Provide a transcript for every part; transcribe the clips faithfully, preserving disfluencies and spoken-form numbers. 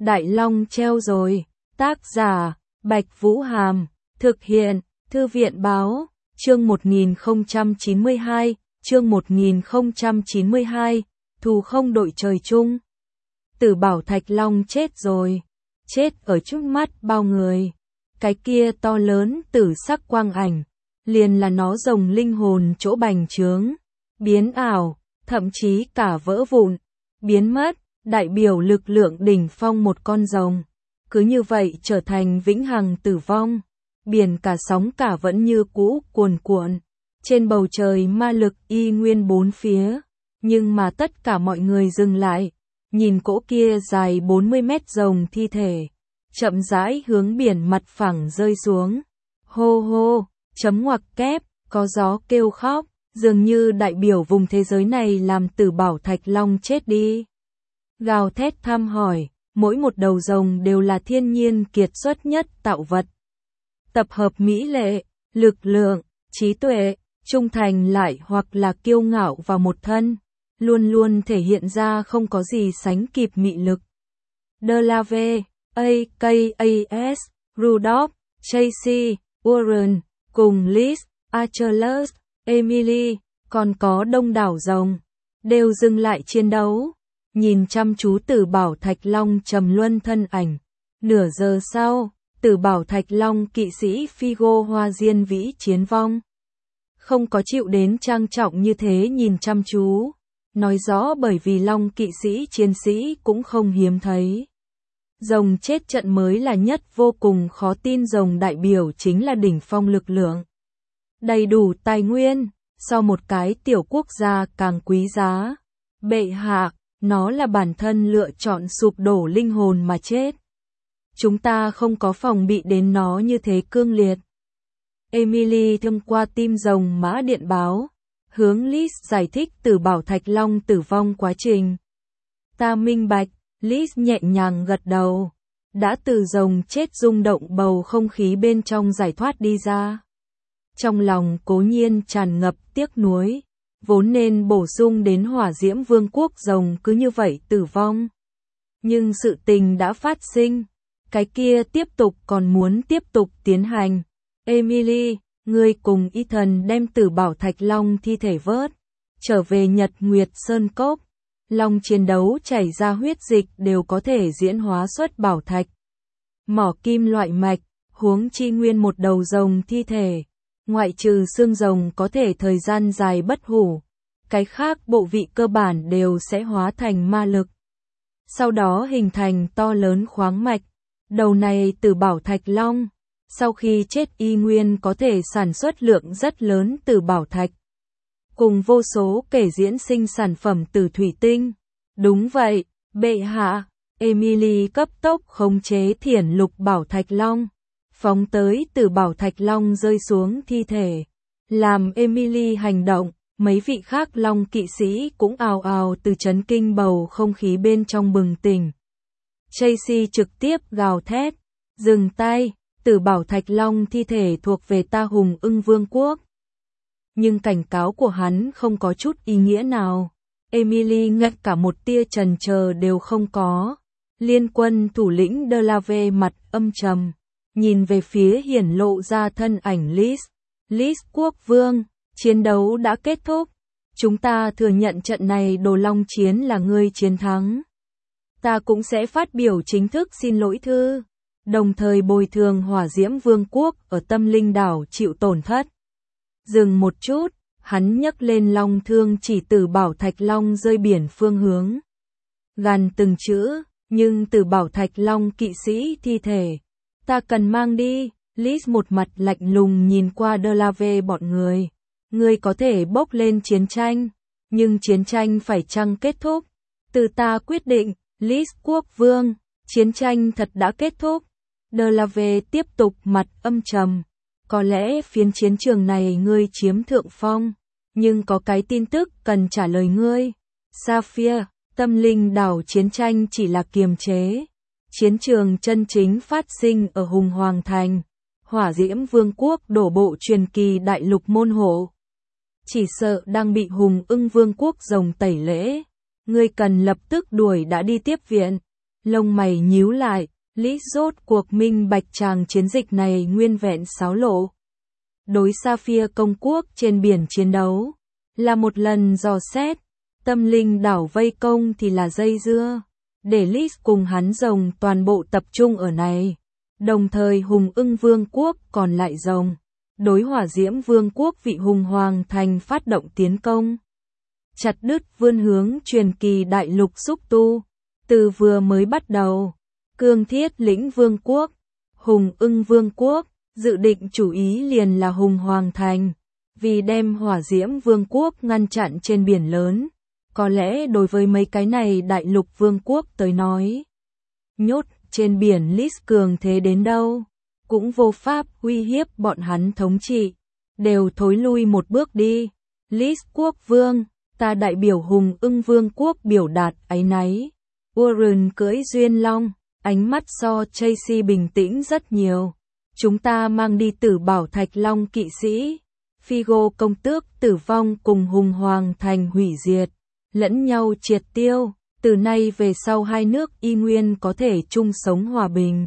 Đại Long treo rồi. Tác giả, Bạch Vũ Hàm. Thực hiện, Thư viện Báo. Chương một nghìn không trăm chín mươi hai, chương một nghìn không trăm chín mươi hai, thù không đội trời chung. Tử bảo Thạch Long chết rồi. Chết ở trước mắt bao người. Cái kia to lớn tử sắc quang ảnh, liền là nó rồng linh hồn chỗ bành trướng, biến ảo, thậm chí cả vỡ vụn, biến mất, đại biểu lực lượng đỉnh phong một con rồng. Cứ như vậy trở thành vĩnh hằng tử vong. Biển cả sóng cả vẫn như cũ cuồn cuộn. Trên bầu trời ma lực y nguyên bốn phía. Nhưng mà tất cả mọi người dừng lại. Nhìn cỗ kia dài bốn mươi mét rồng thi thể. Chậm rãi hướng biển mặt phẳng rơi xuống. Hô hô, chấm ngoặc kép, có gió kêu khóc. Dường như đại biểu vùng thế giới này làm Tử bảo Thạch Long chết đi. Gào thét thăm hỏi. Mỗi một đầu rồng đều là thiên nhiên kiệt xuất nhất tạo vật. Tập hợp mỹ lệ, lực lượng, trí tuệ, trung thành lại hoặc là kiêu ngạo vào một thân, luôn luôn thể hiện ra không có gì sánh kịp mị lực. Delave, a ca a ét, Rudolph, Chasey, Warren, cùng Liz, Achilles, Emily, còn có đông đảo rồng, đều dừng lại chiến đấu. Nhìn chăm chú Tử bảo Thạch Long trầm luân thân ảnh. Nửa giờ sau, Tử bảo Thạch Long kỵ sĩ Figo Hoa Diên Vĩ chiến vong. Không có chịu đến trang trọng như thế nhìn chăm chú. Nói rõ bởi vì Long kỵ sĩ chiến sĩ cũng không hiếm thấy. Rồng chết trận mới là nhất vô cùng khó tin. Rồng đại biểu chính là đỉnh phong lực lượng. Đầy đủ tài nguyên, so một cái tiểu quốc gia càng quý giá. Bệ hạ, nó là bản thân lựa chọn sụp đổ linh hồn mà chết. Chúng ta không có phòng bị đến nó như thế cương liệt. Emily thông qua tim rồng mã điện báo, hướng Liz giải thích Tử bảo Thạch Long tử vong quá trình. Ta minh bạch, Liz nhẹ nhàng gật đầu. Đã từ rồng chết rung động bầu không khí bên trong giải thoát đi ra. Trong lòng cố nhiên tràn ngập tiếc nuối. Vốn nên bổ sung đến Hỏa Diễm Vương quốc rồng cứ như vậy tử vong. Nhưng sự tình đã phát sinh. Cái kia tiếp tục còn muốn tiếp tục tiến hành. Emily, ngươi cùng Ethan đem Tử bảo Thạch Long thi thể vớt. Trở về Nhật Nguyệt Sơn Cốc. Long chiến đấu chảy ra huyết dịch đều có thể diễn hóa xuất bảo thạch. Mỏ kim loại mạch, huống chi nguyên một đầu rồng thi thể. Ngoại trừ xương rồng có thể thời gian dài bất hủ, cái khác bộ vị cơ bản đều sẽ hóa thành ma lực. Sau đó hình thành to lớn khoáng mạch. Đầu này Tử bảo Thạch Long, sau khi chết y nguyên có thể sản xuất lượng rất lớn Tử bảo thạch. Cùng vô số kể diễn sinh sản phẩm từ thủy tinh. Đúng vậy, bệ hạ, Emily cấp tốc khống chế Thiển Lục bảo Thạch Long. Phóng tới Tử bảo Thạch Long rơi xuống thi thể. Làm Emily hành động, mấy vị khác Long kỵ sĩ cũng ào ào từ chấn kinh bầu không khí bên trong bừng tỉnh. Chasey trực tiếp gào thét. Dừng tay, Tử bảo Thạch Long thi thể thuộc về ta Hùng Ưng Vương quốc. Nhưng cảnh cáo của hắn không có chút ý nghĩa nào. Emily ngất cả một tia chần chờ đều không có. Liên quân thủ lĩnh Delave mặt âm trầm. Nhìn về phía hiển lộ ra thân ảnh Liz. Liz quốc vương, chiến đấu đã kết thúc. Chúng ta thừa nhận trận này Đồ Long chiến là ngươi chiến thắng. Ta cũng sẽ phát biểu chính thức xin lỗi thư. Đồng thời bồi thường Hỏa Diễm Vương quốc ở Tâm Linh đảo chịu tổn thất. Dừng một chút, hắn nhấc lên long thương chỉ Tử bảo Thạch Long rơi biển phương hướng. Gằn từng chữ, nhưng Tử bảo Thạch Long kỵ sĩ thi thể. Ta cần mang đi. Liz một mặt lạnh lùng nhìn qua Delave bọn người. Ngươi có thể bốc lên chiến tranh, nhưng chiến tranh phải chăng kết thúc? Từ ta quyết định, Liz quốc vương, chiến tranh thật đã kết thúc. Delave tiếp tục mặt âm trầm. Có lẽ phiến chiến trường này ngươi chiếm thượng phong, nhưng có cái tin tức cần trả lời ngươi. Sapphire, Tâm Linh đảo chiến tranh chỉ là kiềm chế. Chiến trường chân chính phát sinh ở Hùng Hoàng Thành. Hỏa Diễm Vương quốc đổ bộ truyền kỳ đại lục môn hộ. Chỉ sợ đang bị Hùng Ưng Vương quốc rồng tẩy lễ. Ngươi cần lập tức đuổi đã đi tiếp viện. Lông mày nhíu lại, Lis rốt cuộc minh bạch chàng chiến dịch này nguyên vẹn xáo lộ. Đối Sapphire công quốc trên biển chiến đấu, là một lần dò xét, tâm linh đảo vây công thì là dây dưa, để Lis cùng hắn rồng toàn bộ tập trung ở này. Đồng thời Hùng Ưng Vương quốc còn lại rồng, đối Hỏa Diễm Vương quốc vị Hùng Hoàng Thành phát động tiến công. Chặt đứt vươn hướng truyền kỳ đại lục xúc tu, từ vừa mới bắt đầu. Cương Thiết Lĩnh Vương quốc, Hùng Ưng Vương quốc, dự định chủ ý liền là Hùng Hoàng Thành, vì đem Hỏa Diễm Vương quốc ngăn chặn trên biển lớn. Có lẽ đối với mấy cái này đại lục vương quốc tới nói, nhốt trên biển Lis cường thế đến đâu, cũng vô pháp uy hiếp bọn hắn thống trị, đều thối lui một bước đi. Lis quốc vương, ta đại biểu Hùng Ưng Vương quốc biểu đạt áy náy. Warren cưỡi Duyên Long, ánh mắt so Tracy bình tĩnh rất nhiều. Chúng ta mang đi Tử Bảo Thạch Long kỵ sĩ, Figo công tước tử vong cùng Hùng Hoàng Thành hủy diệt, lẫn nhau triệt tiêu, từ nay về sau hai nước y nguyên có thể chung sống hòa bình.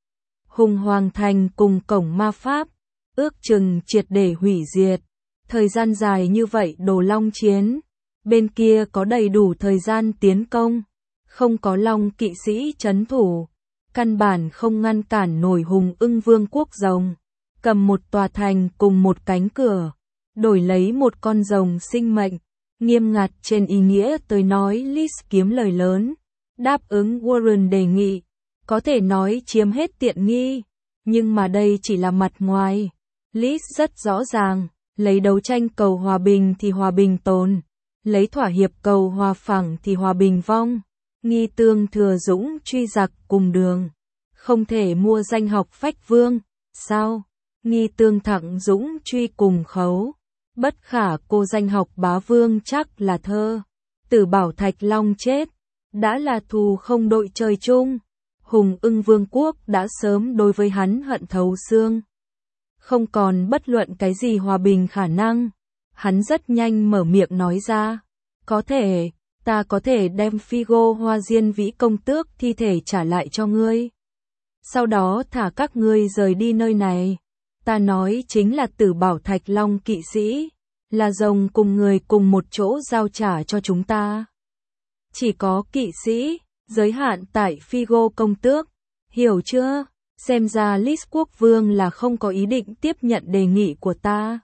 Hùng Hoàng Thành cùng cổng ma pháp, ước chừng triệt để hủy diệt, thời gian dài như vậy đồ long chiến, bên kia có đầy đủ thời gian tiến công, không có long kỵ sĩ trấn thủ, căn bản không ngăn cản nổi Hùng Ưng Vương quốc rồng, cầm một tòa thành cùng một cánh cửa, đổi lấy một con rồng sinh mệnh. Nghiêm ngặt trên ý nghĩa tới nói Lis kiếm lời lớn, đáp ứng Warren đề nghị, có thể nói chiếm hết tiện nghi, nhưng mà đây chỉ là mặt ngoài. Lis rất rõ ràng, lấy đấu tranh cầu hòa bình thì hòa bình tồn, lấy thỏa hiệp cầu hòa phẳng thì hòa bình vong, nghi tương thừa dũng truy giặc cùng đường, không thể mua danh học phách vương, sao, nghi tương thẳng dũng truy cùng khấu. Bất khả cô danh học bá vương chắc là thơ. Tử Bảo Thạch Long chết, đã là thù không đội trời chung. Hùng Ưng Vương quốc đã sớm đối với hắn hận thấu xương. Không còn bất luận cái gì hòa bình khả năng. Hắn rất nhanh mở miệng nói ra. Có thể, ta có thể đem Figo Hoa Diên Vĩ công tước thi thể trả lại cho ngươi. Sau đó thả các ngươi rời đi nơi này. Ta nói chính là Tử Bảo Thạch Long kỵ sĩ, là rồng cùng người cùng một chỗ giao trả cho chúng ta. Chỉ có kỵ sĩ, giới hạn tại Figo công tước, hiểu chưa? Xem ra Lis quốc vương là không có ý định tiếp nhận đề nghị của ta.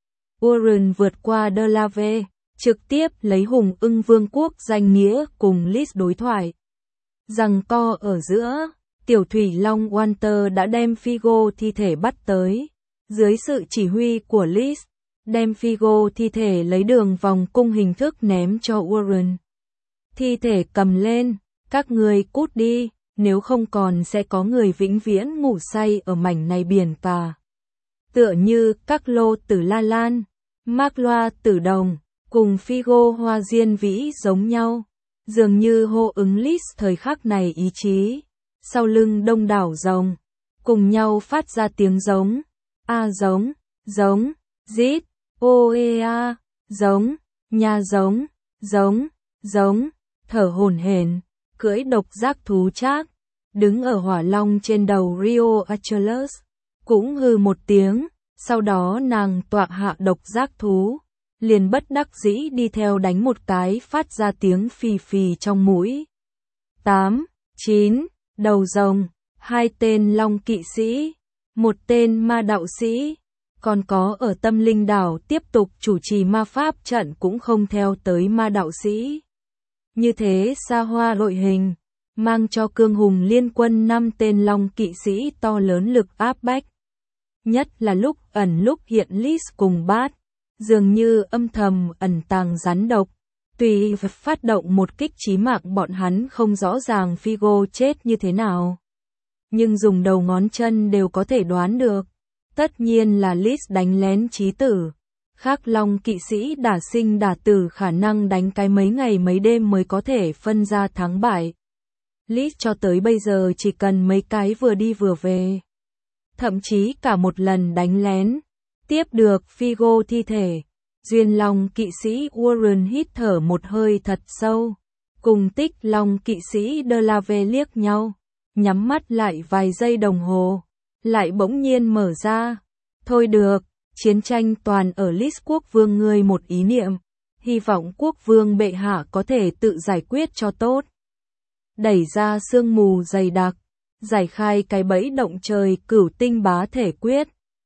Warren vượt qua Delave, trực tiếp lấy Hùng Ưng Vương quốc danh nghĩa cùng Lis đối thoại. Giằng co ở giữa, Tiểu Thủy Long Walter đã đem Figo thi thể bắt tới. Dưới sự chỉ huy của Lis, đem Figo thi thể lấy đường vòng cung hình thức ném cho Warren. Thi thể cầm lên, các người cút đi, nếu không còn sẽ có người vĩnh viễn ngủ say ở mảnh này biển cả. Tựa như các lô tử La Lan, Mác Loa tử Đồng, cùng Figo Hoa Diên Vĩ giống nhau, dường như hô ứng Lis thời khắc này ý chí. Sau lưng đông đảo rồng, cùng nhau phát ra tiếng giống. A giống, giống, zít, o e a, giống, nha giống, giống, giống, thở hổn hển, cưỡi độc giác thú trác, đứng ở hỏa long trên đầu Rio Achilles, cũng hừ một tiếng, sau đó nàng tọa hạ độc giác thú, liền bất đắc dĩ đi theo đánh một cái phát ra tiếng phì phì trong mũi. tám, chín, đầu rồng, hai tên long kỵ sĩ, một tên ma đạo sĩ, còn có ở tâm linh đảo tiếp tục chủ trì ma pháp trận cũng không theo tới ma đạo sĩ. Như thế xa hoa đội hình, mang cho cương hùng liên quân năm tên long kỵ sĩ to lớn lực áp bách. Nhất là lúc ẩn lúc hiện Lis cùng Bát, dường như âm thầm ẩn tàng rắn độc, tùy phát động một kích chí mạng bọn hắn không rõ ràng Figo chết như thế nào. Nhưng dùng đầu ngón chân đều có thể đoán được. Tất nhiên là Lis đánh lén chí tử. Khác long kỵ sĩ đả sinh đả tử khả năng đánh cái mấy ngày mấy đêm mới có thể phân ra thắng bại. Lis cho tới bây giờ chỉ cần mấy cái vừa đi vừa về. Thậm chí cả một lần đánh lén. Tiếp được Figo thi thể. Duyên long kỵ sĩ Warren hít thở một hơi thật sâu. Cùng cùng Tích Long kỵ sĩ De Lave liếc nhau, nhắm mắt lại vài giây đồng hồ, lại bỗng nhiên mở ra. Thôi được, chiến tranh toàn ở Lis quốc vương ngươi một ý niệm, hy vọng quốc vương bệ hạ có thể tự giải quyết cho tốt. Đẩy ra sương mù dày đặc, giải khai cái bẫy động trời cửu tinh bá thể quyết.